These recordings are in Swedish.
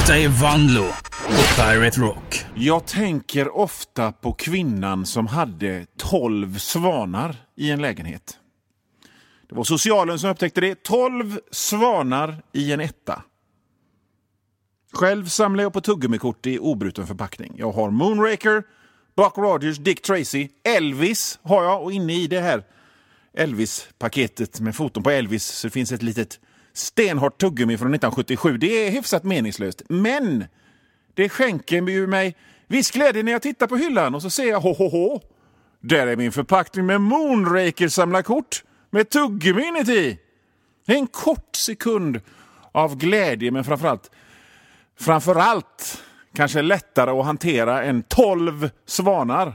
Detta är Vanlo på Pirate Rock. Jag tänker ofta på kvinnan som hade 12 svanar i en lägenhet. Det var socialen som upptäckte det. 12 svanar i en etta. Själv samlar jag på tuggummikort i obruten förpackning. Jag har Moonraker, Buck Rogers, Dick Tracy, Elvis har jag. Och inne i det här Elvis-paketet med foton på Elvis så finns ett litet stenhårt tuggummi från 1977. Det är hyfsat meningslöst. Men det skänker ju mig viss glädje när jag tittar på hyllan och så ser jag ho. Där är min förpackning med Moonraker samlarkort med tuggummi inuti. Det är en kort sekund av glädje, men framförallt kanske lättare att hantera än 12 svanar.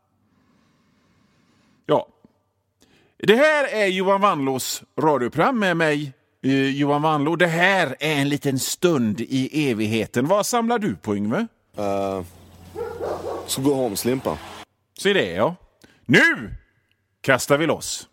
Ja. Det här är Johan Vanlås radioprogram med mig, Johan Vanlå. Det här är en liten stund i evigheten. Vad samlar du på, Yngve? Så gå om, slimpa. Så det är jag. Nu kastar vi loss.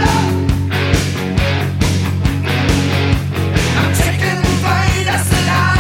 I'm taking flight, I said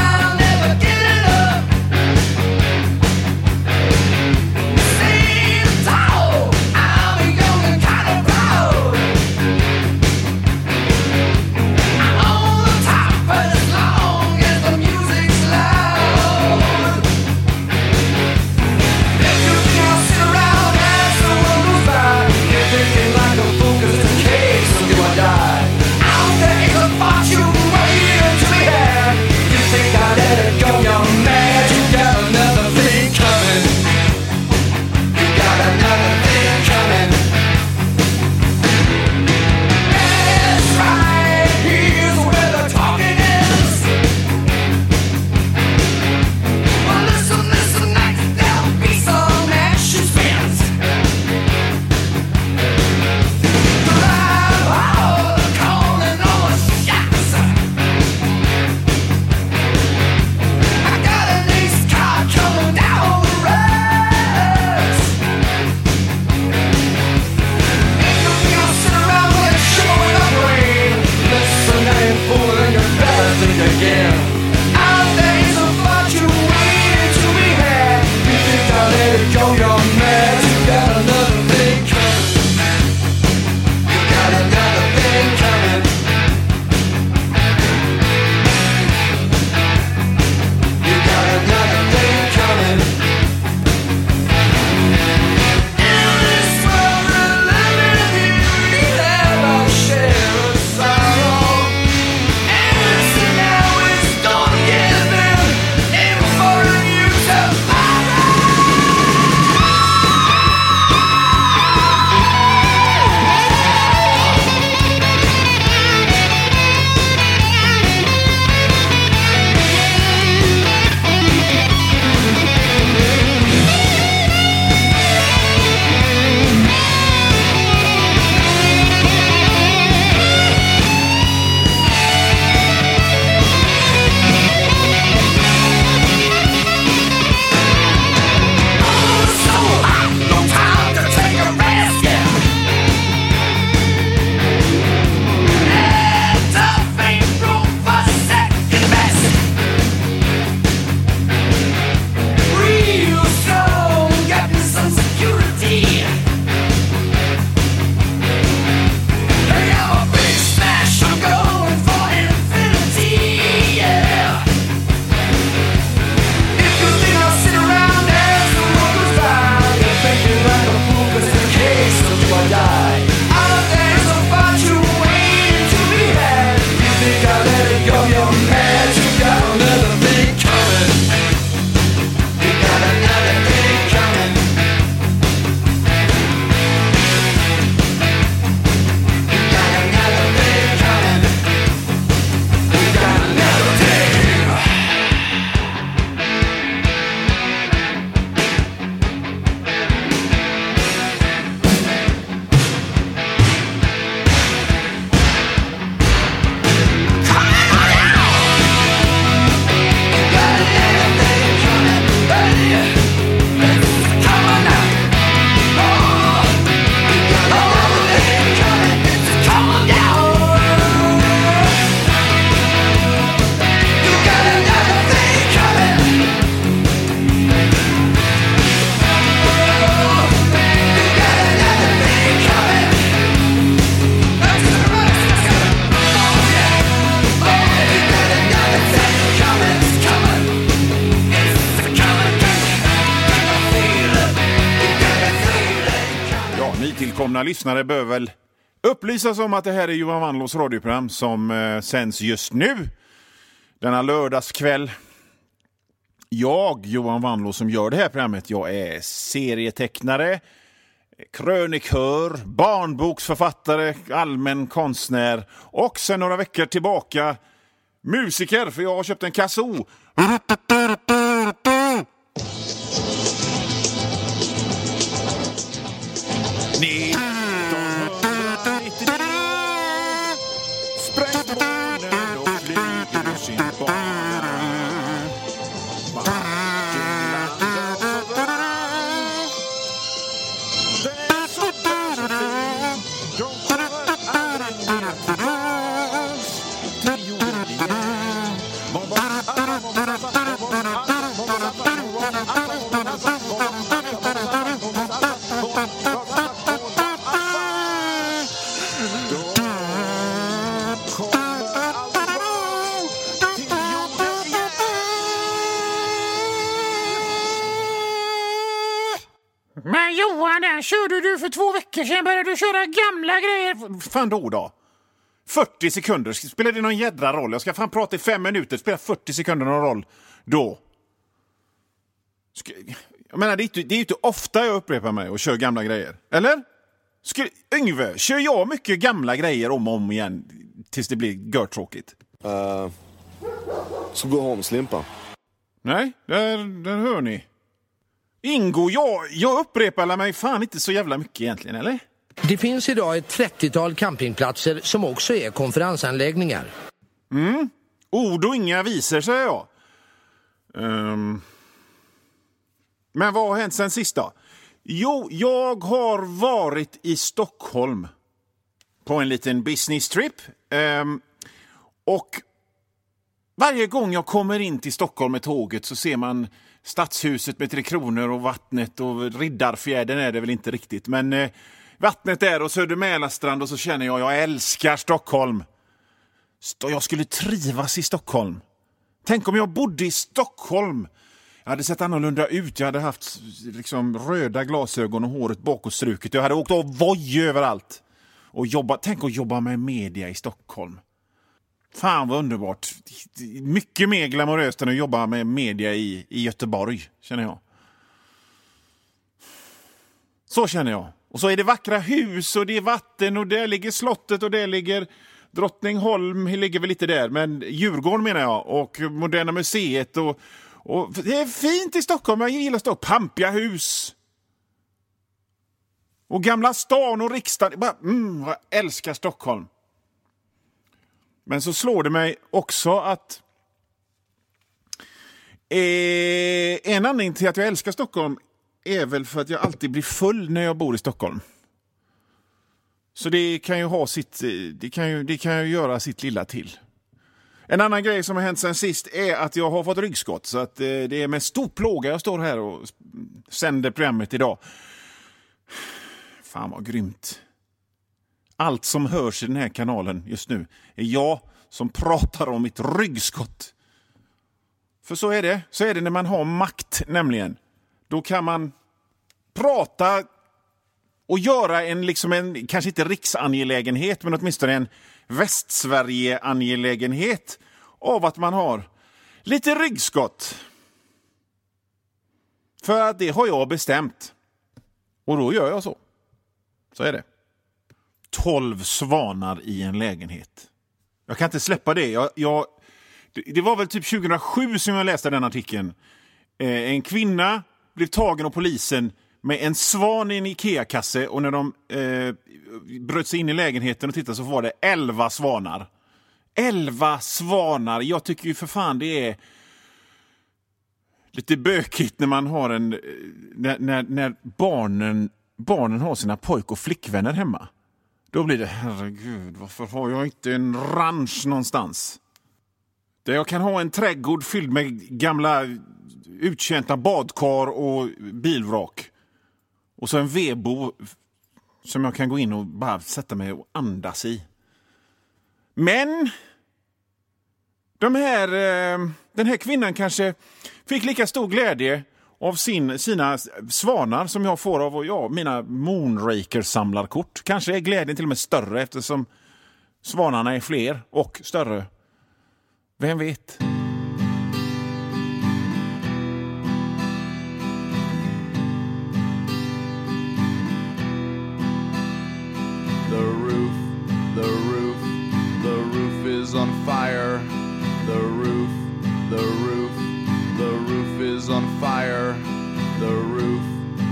nytillkomna lyssnare bör väl upplysas om att det här är Johan Wanlås radioprogram som sänds just nu. Denna lördagskväll. Jag, Johan Wanlås, som gör det här programmet, jag är serietecknare, krönikör, barnboksförfattare, allmän konstnär och sen några veckor tillbaka musiker, för jag har köpt en kazoo. Men Johan, körde du för 2 veckor sedan, började du köra gamla grejer? Fan då. 40 sekunder, spelar det någon jädra roll? Jag ska fan prata i 5 minuter, spelar 40 sekunder någon roll då? Jag menar, det är inte ofta jag upprepar mig och kör gamla grejer. Eller? Yngve, kör jag mycket gamla grejer om och om igen tills det blir görtråkigt? Så gå hem, Slimpa. Nej, där hör ni. Ingo, jag upprepar mig fan inte så jävla mycket egentligen, eller? Det finns idag ett 30-tal campingplatser som också är konferensanläggningar. Ord och inga visor, säger jag. Men vad har hänt sen sist då? Jo, jag har varit i Stockholm på en liten business trip. Och varje gång jag kommer in till Stockholm med tåget så ser man Stadshuset med 3 kronor och vattnet och Riddarfjärden är det väl inte riktigt. Men vattnet där och Södermälarstrand och så känner jag älskar Stockholm. Jag skulle trivas i Stockholm. Tänk om jag bodde i Stockholm. Jag hade sett annorlunda ut. Jag hade haft liksom röda glasögon och håret bakåtstruket. Jag hade åkt av voj överallt. Och tänk att jobba med media i Stockholm. Fan vad underbart. Mycket mer glamoröst än att jobba med media i Göteborg, känner jag. Så känner jag. Och så är det vackra hus och det är vatten och där ligger slottet och där ligger Drottningholm, ligger väl lite där. Men Djurgården menar jag och Moderna museet och det är fint i Stockholm. Jag gillar Stockholm. Pampiga hus. Och Gamla stan och riksdagen. Jag älskar Stockholm. Men så slår det mig också att en anledning till att jag älskar Stockholm är väl för att jag alltid blir full när jag bor i Stockholm. Så det kan ju ha sitt, det kan ju göra sitt lilla till. En annan grej som har hänt sen sist är att jag har fått ryggskott. Så att det är med stor plåga jag står här och sänder programmet idag. Fan vad grymt. Allt som hörs i den här kanalen just nu är jag som pratar om mitt ryggskott. För så är det. Så är det när man har makt nämligen. Då kan man prata och göra en kanske inte riksangelägenhet men åtminstone en Västsverige-angelägenhet av att man har lite ryggskott. För att det har jag bestämt. Och då gör jag så. Så är det. 12 svanar i en lägenhet. Jag kan inte släppa det. Det var väl typ 2007 som jag läste den artikeln. En kvinna blev tagen av polisen med en svan i en Ikea-kasse och när de bröt sig in i lägenheten och tittade så var det 11 svanar. 11 svanar. Jag tycker ju för fan det är lite bökigt när man har när barnen har sina pojk- och flickvänner hemma. Då blir det, herregud, varför har jag inte en ranch någonstans? Där jag kan ha en trädgård fylld med gamla uttjänta badkar och bilvrak. Och så en vedbo som jag kan gå in och bara sätta mig och andas i. Men den här kvinnan kanske fick lika stor glädje av sina svanar som jag får av mina Moonraker-samlarkort. Kanske är glädjen till och med större eftersom svanarna är fler och större. Vem vet? The roof is on fire. The roof is on fire. The roof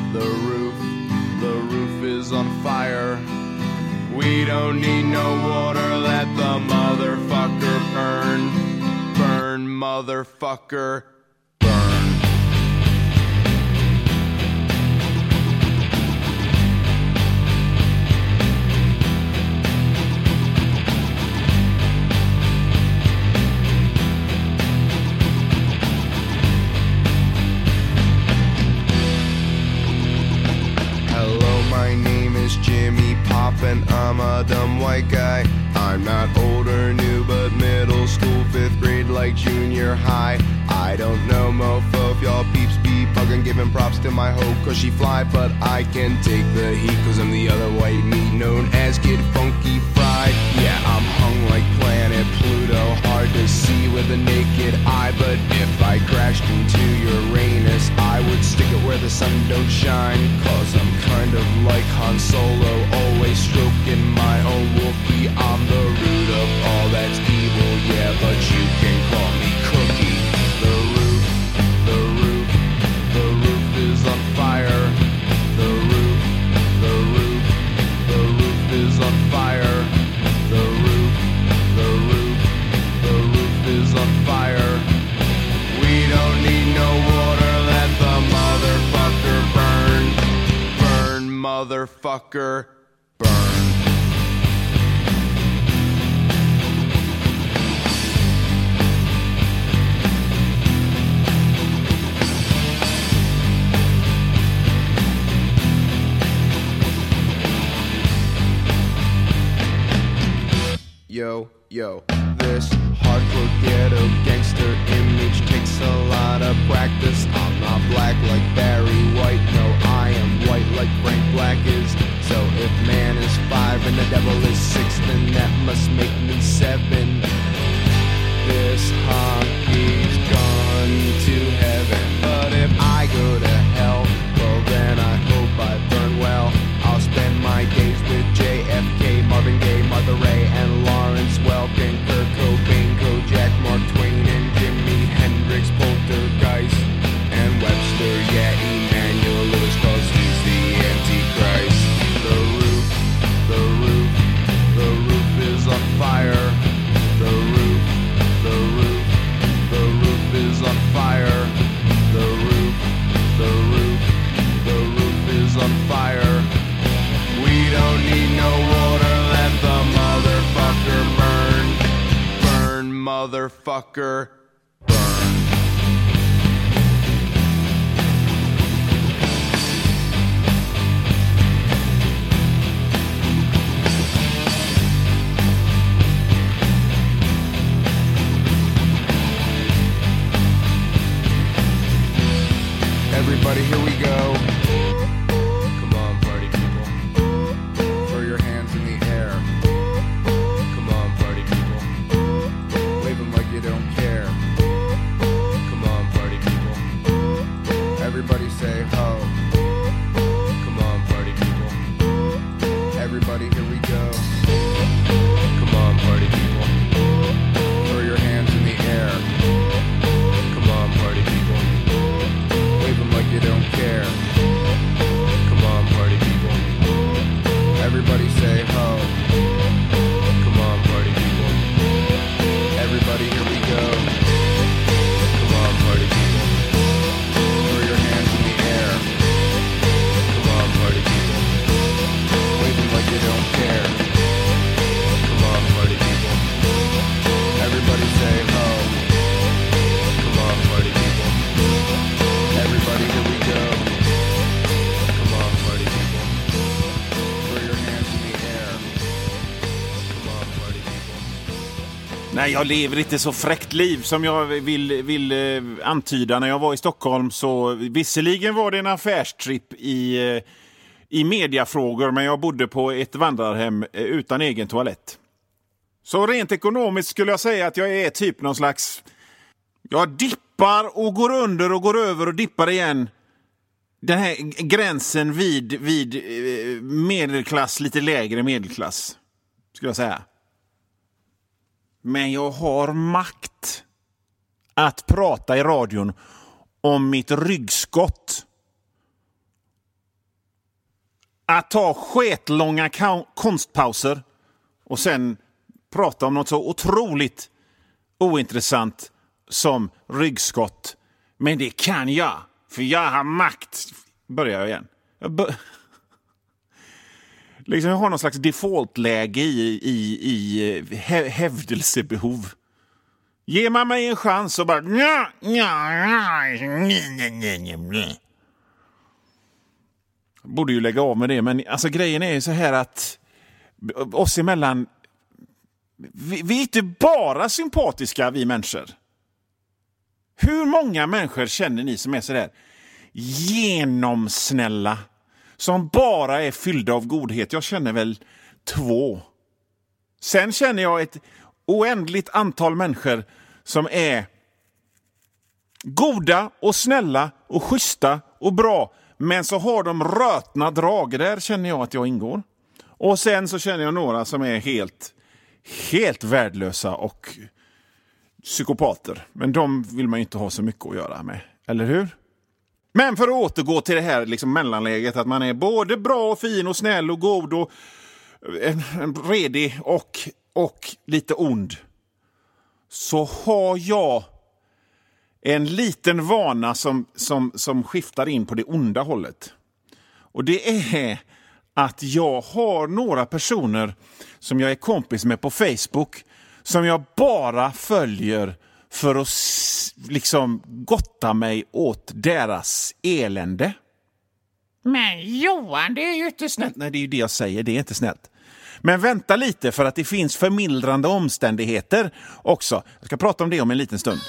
is on fire. We don't need no water, let the motherfucker burn. Burn, motherfucker, burn. My name is Jimmy Pop and I'm a dumb white guy. I'm not old or new, but middle school, 5th grade like junior high. I don't know mofo if y'all peeps be bugging, giving props to my hoe cause she fly. But I can take the heat cause I'm the other white meat known as Kid Funky Fried. Yeah, I'm hung like planet Pluto, hard to see with a naked eye. But if I crashed into Uranus, I would stick it where the sun don't shine. Cause I'm kind of like Han Solo, always stroking my own Wookiee. I'm the root of all that's evil, yeah, but you can call me Cookie. The roof is on fire. The roof is on fire. The roof is on fire. We don't need no water, let the motherfucker burn. Burn, motherfucker, burn. Yo, this hardcore ghetto gangster image takes a lot of practice. I'm not black like Barry White, no, I am white like Frank Black is. So if man is 5 and the devil is 6, then that must make me 7. This honkey's gone to heaven, but if I go to hell, well then I hope I burn well. I'll spend my days with JFK, Marvin Gaye, Martha Ray, and Lawrence Welk, and Kurt Cobain, Kojak, Mark Twain, and Jimi Hendrix, Poltergeist, and Webster, yeah, Emmanuel Lewis, cause he's the Antichrist. The roof is on fire. The roof is on fire. The roof is on fire. We don't need no water, let the motherfucker burn. Burn, motherfucker, burn. Everybody, here we go. Come on, party people. Throw your hands in the air. Come on, party people. Wave them like you don't care. Come on, party people. Everybody say ho. Come on, party people. Everybody, here we go. Come on, party people. Throw your hands in the air. Come on, party people. Wave them like you don't care. Come on, party people. Everybody say ho. Come on, party people. Everybody, here we go. Come on, party people. Throw your hands in the air. Nej, jag lever inte så fräckt liv som jag vill antyda. När jag var i Stockholm så visserligen var det en affärstripp i mediafrågor, men jag bodde på ett vandrarhem utan egen toalett. Så rent ekonomiskt skulle jag säga att jag är typ någon slags... Jag dippar och går under och går över och dippar igen. Den här gränsen vid medelklass, lite lägre medelklass, skulle jag säga. Men jag har makt att prata i radion om mitt ryggskott. Att ta sketlånga konstpauser och sen prata om något så otroligt ointressant som ryggskott. Men det kan jag, för jag har makt. Börjar jag igen. Jag har någon slags defaultläge i hävdelsebehov. Ger man mig en chans och bara... Borde ju lägga av med det, men alltså grejen är ju så här att oss emellan, vi är inte bara sympatiska, vi människor. Hur många människor känner ni som är så där genomsnälla, som bara är fyllda av godhet? Jag känner väl 2. Sen känner jag ett oändligt antal människor som är goda och snälla och schyssta och bra, men så har de rötna drag. Där känner jag att jag ingår. Och sen så känner jag några som är helt värdelösa och psykopater. Men de vill man ju inte ha så mycket att göra med. Eller hur? Men för att återgå till det här liksom mellanläget, att man är både bra och fin och snäll och god och redig och lite ond, så har jag en liten vana som skiftar in på det onda hållet. Och det är att jag har några personer som jag är kompis med på Facebook som jag bara följer för att liksom gotta mig åt deras elände. Men Johan, det är ju inte snällt. Nej, det är ju det jag säger, det är inte snällt. Men vänta lite, för att det finns förmildrande omständigheter också. Jag ska prata om det om en liten stund.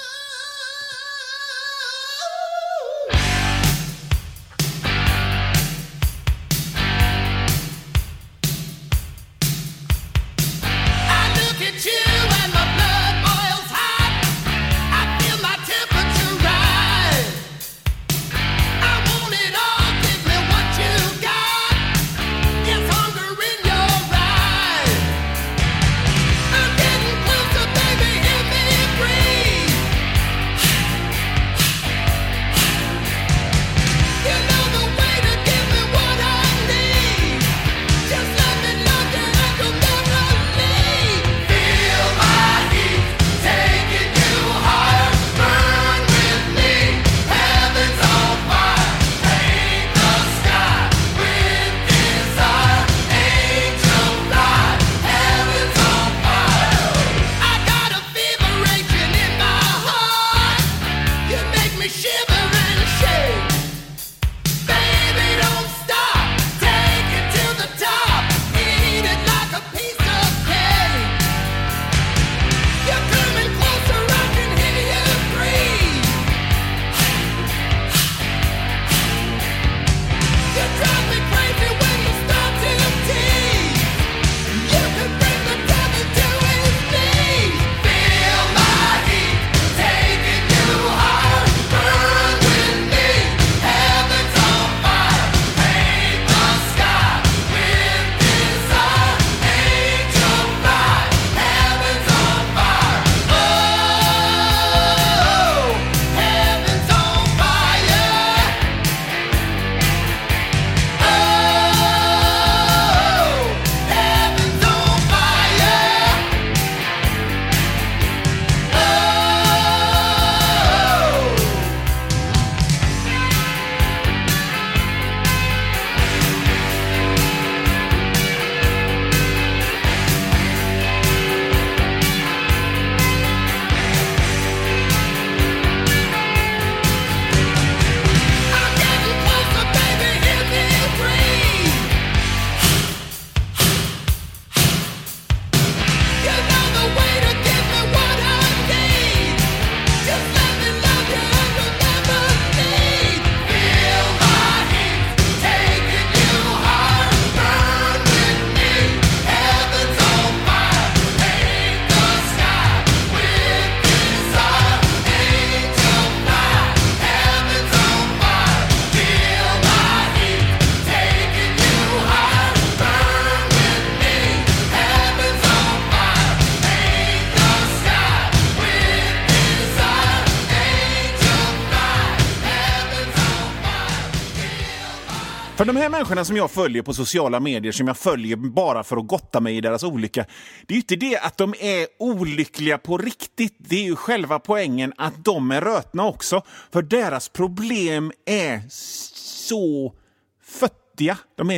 För de här människorna som jag följer på sociala medier, som jag följer bara för att gotta mig i deras olycka, det är ju inte det att de är olyckliga på riktigt. Det är ju själva poängen att de är rötna också. För deras problem är så föttiga.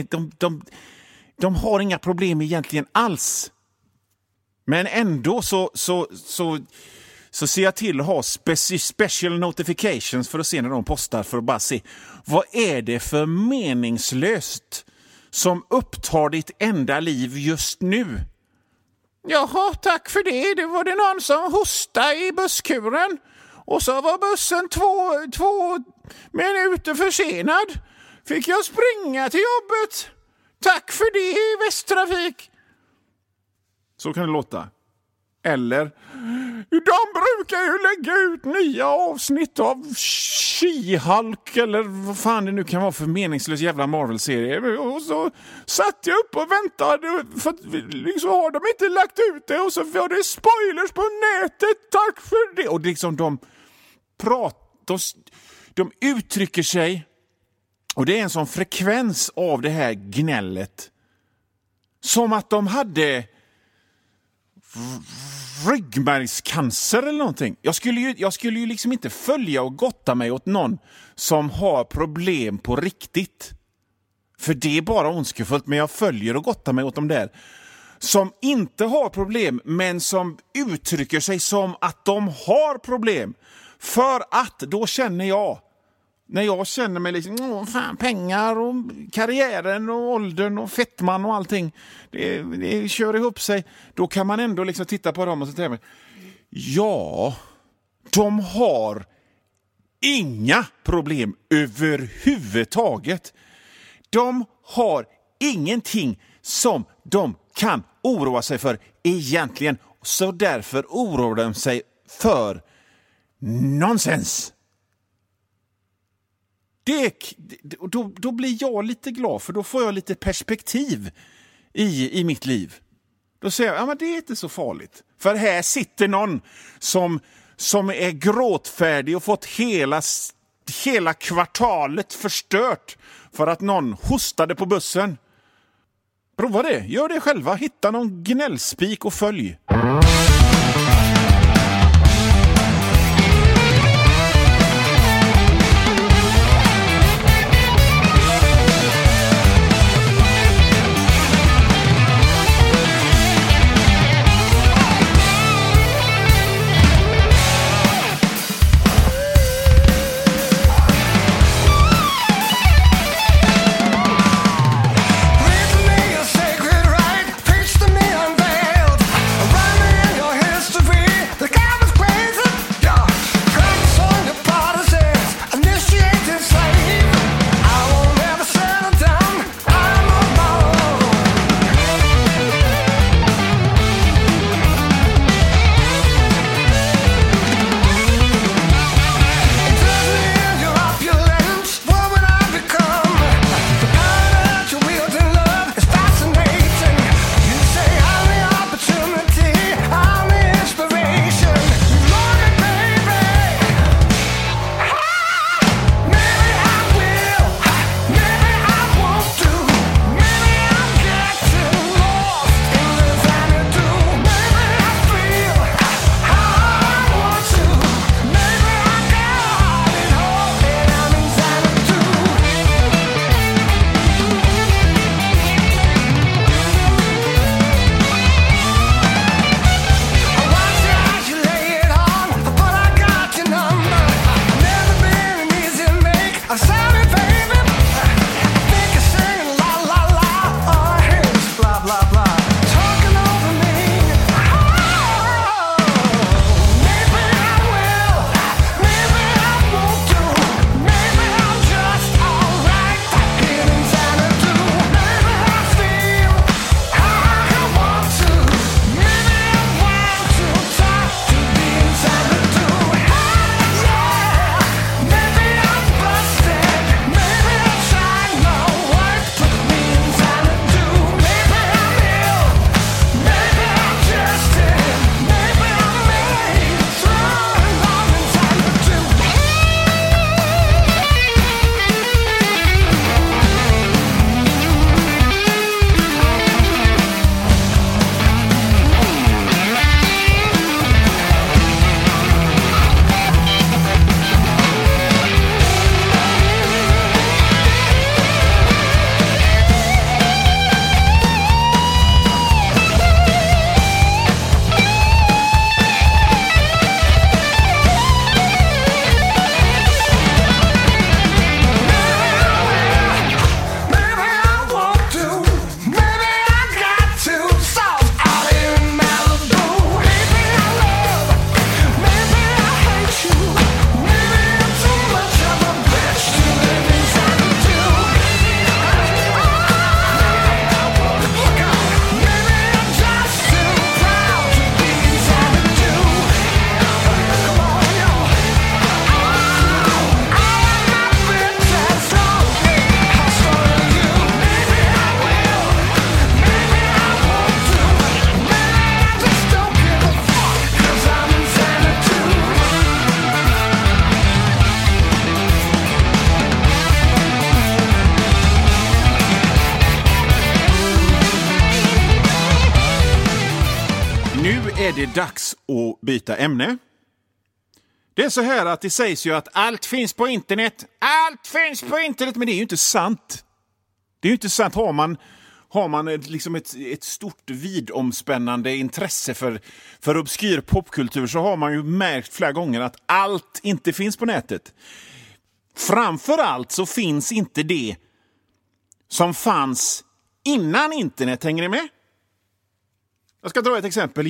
De har inga problem egentligen alls. Men ändå så ser jag till att ha special notifications för att se när de postar, för att bara se vad är det för meningslöst som upptar ditt enda liv just nu. Jaha, tack för det. Det var det någon som hostade i busskuren. Och så var bussen två minuter försenad. Fick jag springa till jobbet. Tack för det, Västtrafik. Så kan det låta. Eller, de brukar ju lägga ut nya avsnitt av She-Hulk eller vad fan det nu kan vara för meningslös jävla Marvel-serie. Och så satt jag upp och väntade, för att liksom har de inte lagt ut det, och så var det spoilers på nätet. Tack för det. Och liksom de uttrycker sig, och det är en sån frekvens av det här gnället, som att de hade ryggmärgscancer eller någonting. Jag skulle ju liksom inte följa och gotta mig åt någon som har problem på riktigt. För det är bara ondskefullt, men jag följer och gottar mig åt dem där som inte har problem, men som uttrycker sig som att de har problem. För att då känner jag, när jag känner mig liksom, fan, pengar och karriären och åldern och fettman och allting, det kör ihop sig. Då kan man ändå liksom titta på dem och så tänker man, ja, de har inga problem överhuvudtaget. De har ingenting som de kan oroa sig för egentligen. Så därför oroar de sig för nonsens. Då blir jag lite glad, för då får jag lite perspektiv i mitt liv. Då säger jag, ja, men det är inte så farligt. För här sitter någon som är gråtfärdig och fått hela kvartalet förstört för att någon hostade på bussen. Prova det, gör det själva. Hitta någon gnällspik och följ. Sacred right, preach to me unveiled. Run me är det dags att byta ämne. Det är så här att det sägs ju att allt finns på internet. Allt finns på internet, men det är ju inte sant. Det är ju inte sant. Har man liksom ett stort vidomspännande intresse för obskyr popkultur, så har man ju märkt flera gånger att allt inte finns på nätet. Framförallt så finns inte det som fanns innan internet. Hänger ni med? Jag ska dra ett exempel.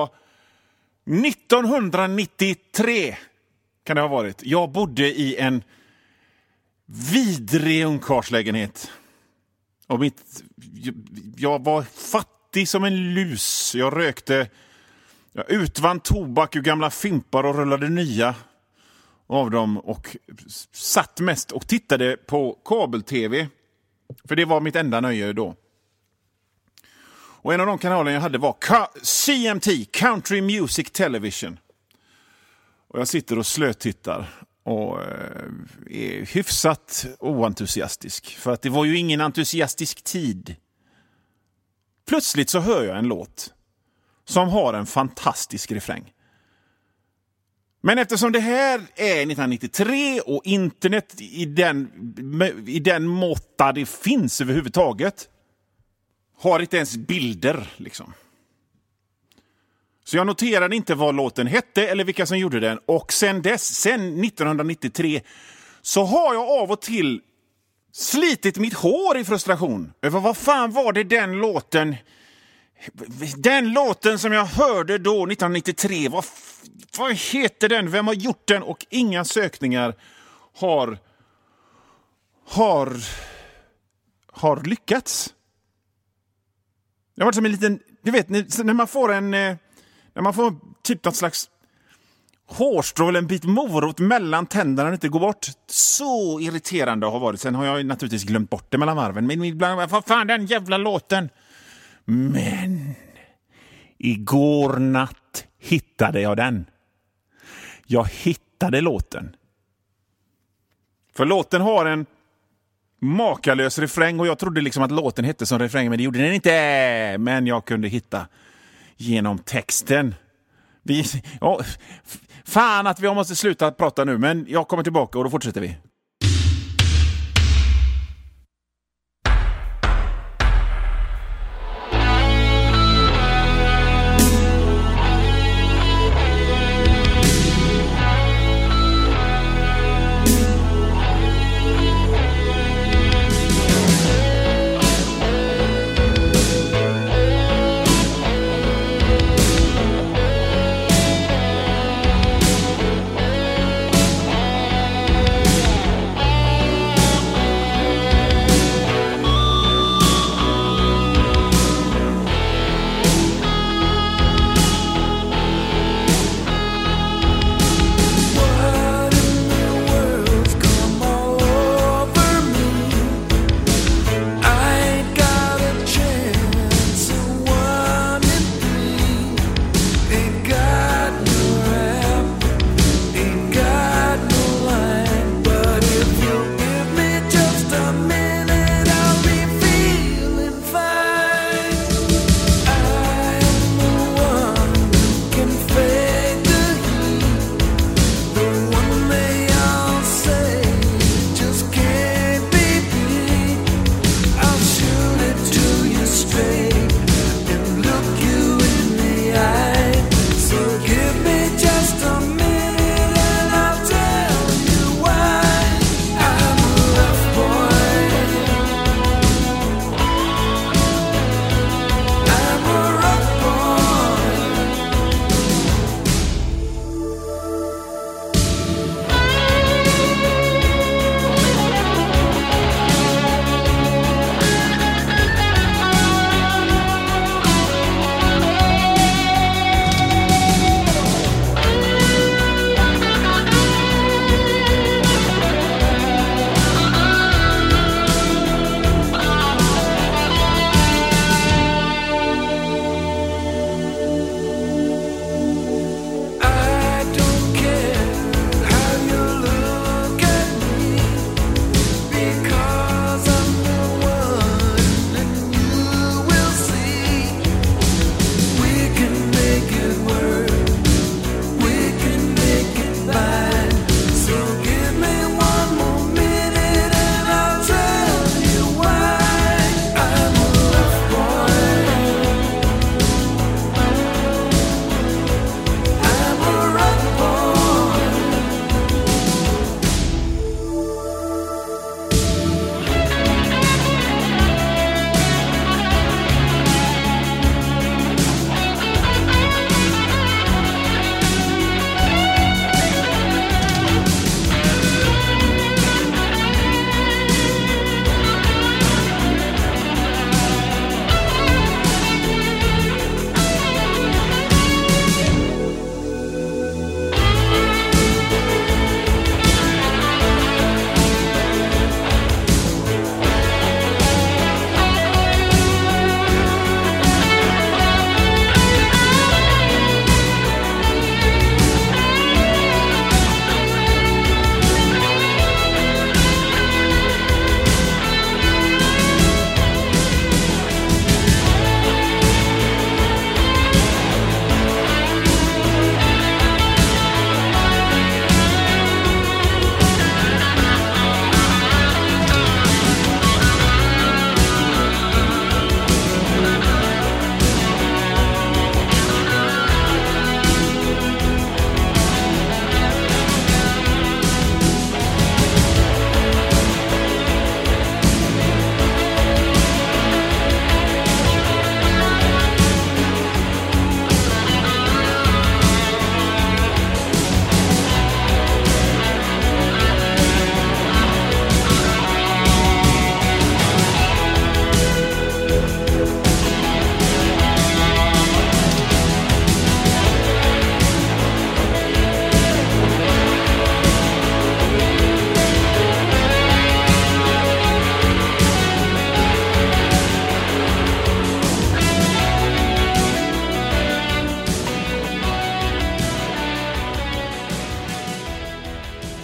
1993 kan det ha varit. Jag bodde i en vidrig ungkarlslägenhet. Och jag var fattig som en lus. Jag utvann tobak ur gamla fimpar och rullade nya av dem. Och satt mest och tittade på kabel-tv. För det var mitt enda nöje då. Och en av de kanaler jag hade var CMT, Country Music Television. Och jag sitter och slötittar och är hyfsat oentusiastisk. För att det var ju ingen entusiastisk tid. Plötsligt så hör jag en låt som har en fantastisk refräng. Men eftersom det här är 1993 och internet i den måtta det finns överhuvudtaget, har inte ens bilder liksom. Så jag noterade inte vad låten hette eller vilka som gjorde den. Och sen 1993, så har jag av och till slitit mitt hår i frustration över vad fan var det den låten som jag hörde då 1993. Vad heter den? Vem har gjort den? Och inga sökningar har lyckats. Det har varit som en liten, du vet, när man får typ något slags hårstrå eller en bit morot mellan tänderna och inte går bort. Så irriterande har varit. Sen har jag naturligtvis glömt bort det mellan varven. Men ibland, vad fan, den jävla låten. Men igår natt hittade jag den. Jag hittade låten. För låten har en makalös refräng och jag trodde liksom att låten hette som refräng, men det gjorde den inte. Men jag kunde hitta genom texten. Fan att vi måste sluta prata nu, men jag kommer tillbaka och då fortsätter vi.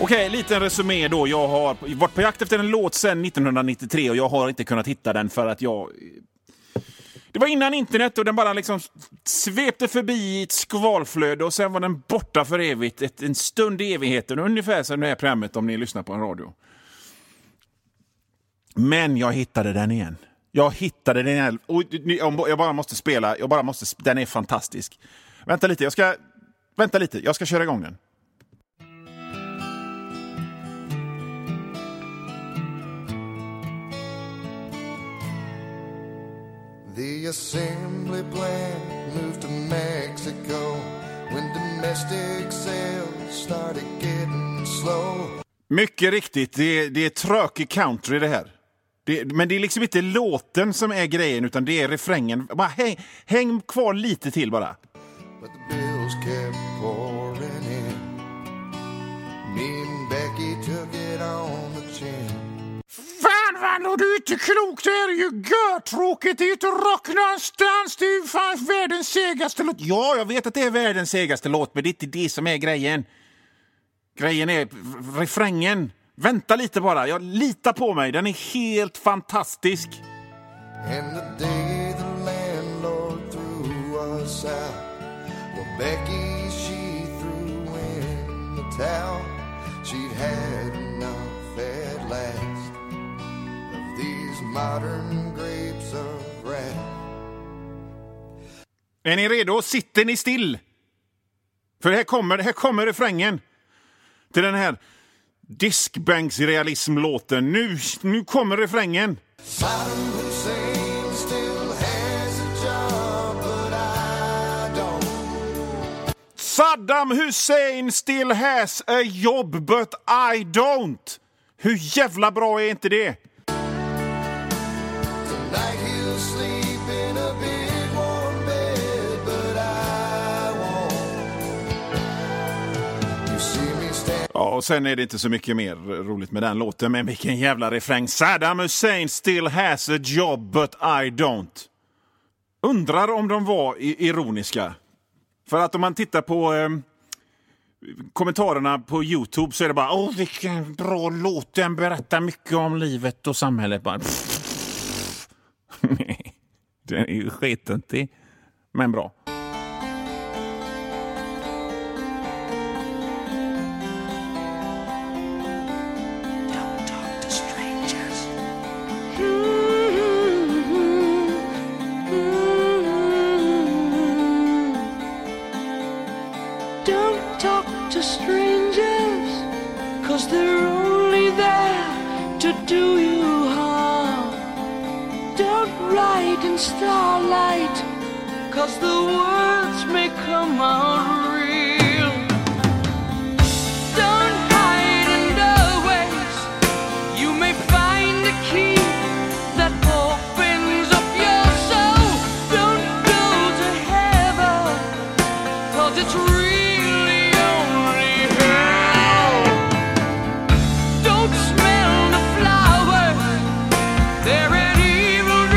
Okej, liten resumé då. Jag har varit på jakt efter en låt sedan 1993 och jag har inte kunnat hitta den för att det var innan internet och den bara liksom svepte förbi ett skvalflöde och sen var den borta för evigt. En stund i evigheten, ungefär som det här programmet om ni lyssnar på en radio. Men jag hittade den igen. Jag hittade den igen. Och jag bara måste spela. Den är fantastisk. Vänta lite, jag ska köra igång den. The assembly plant moved to Mexico when domestic sales started getting slow. Mycket riktigt, det är trökig country det här. Men det är liksom inte låten som är grejen utan det är refrängen. Bara häng kvar lite till bara. But the bills kept pouring in. Me and Becky took it on the chin. Fan vad du är inte klok, det är ju görtråkigt, det är ju inte rock någonstans, det är ju fan världens segaste låt. Ja, jag vet att det är världens segaste låt, men det är inte det som är grejen. Grejen är refrängen. Vänta lite bara, jag litar på mig, den är helt fantastisk. And the day the landlord threw us out, well Becky she threw in the towel. She'd had enough at last of these modern grapes of wrath. Är ni redo? Sitter ni still? För här kommer refrängen till den här diskbänksrealismlåten. Nu kommer refrängen. Saddam Hussein still has a job, but I don't. Saddam Hussein still has a job, but I don't. Hur jävla bra är inte det? Tonight he'll sleep in a big warm bed, but I won't. You see me stand. Ja, och sen är det inte så mycket mer roligt med den låten, men vilken jävla refräng. Saddam Hussein still has a job, but I don't. Undrar om de var ironiska. För att om man tittar på kommentarerna på YouTube så är det bara vilken bra låt, den berättar mycket om livet och samhället. Bara nej, den är ju skitentig, men bra. Don't talk to strangers, 'cause they're only there to do you harm. Don't write in starlight, 'cause the words may come out real. Don't hide in doorways, you may find a key that opens up your soul. Don't go to heaven, 'cause it's real.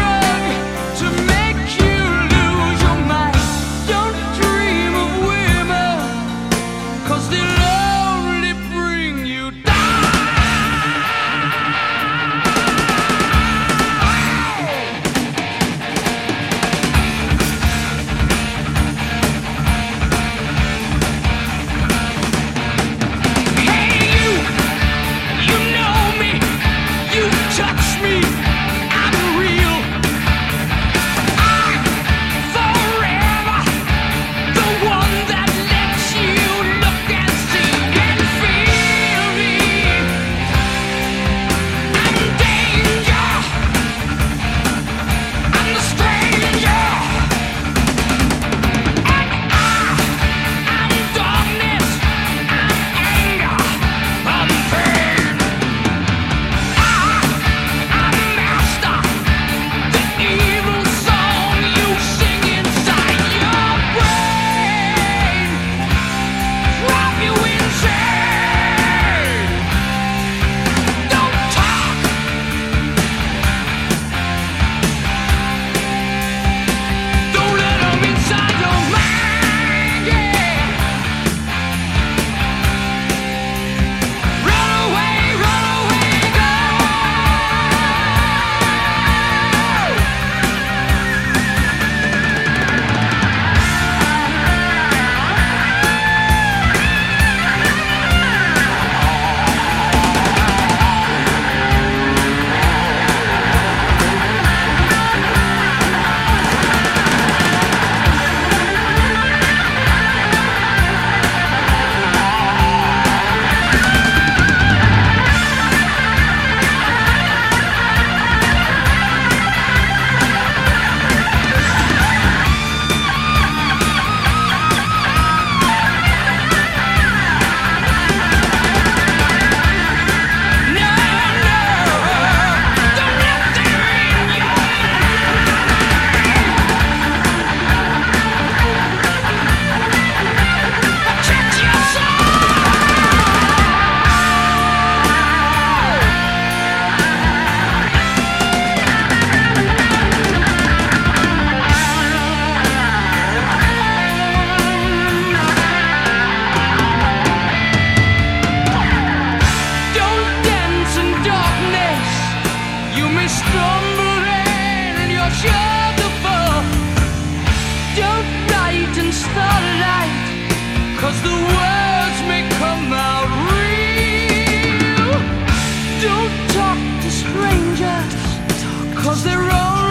Women 'cause the words may come out real. Don't talk to strangers, 'cause they're all